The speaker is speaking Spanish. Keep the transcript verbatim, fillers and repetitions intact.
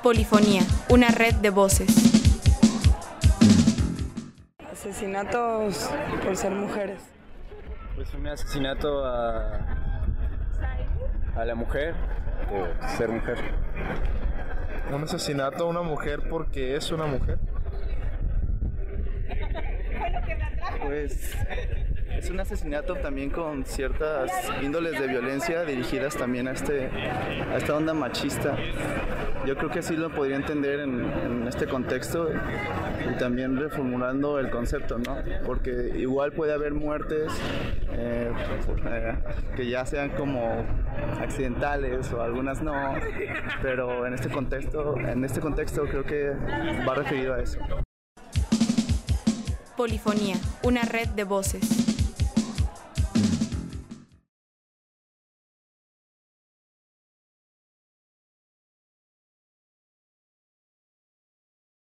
Polifonía, una red de voces. Asesinatos por ser mujeres. Pues un asesinato a, a la mujer por ser mujer. Un asesinato a una mujer porque es una mujer. Pues es un asesinato también con ciertas índoles de violencia dirigidas también a, este, a esta onda machista. Yo creo que así lo podría entender en, en este contexto y también reformulando el concepto, ¿no? Porque igual puede haber muertes eh, eh, que ya sean como accidentales o algunas no, pero en este contexto, en este contexto creo que va referido a eso. Polifonía, una red de voces.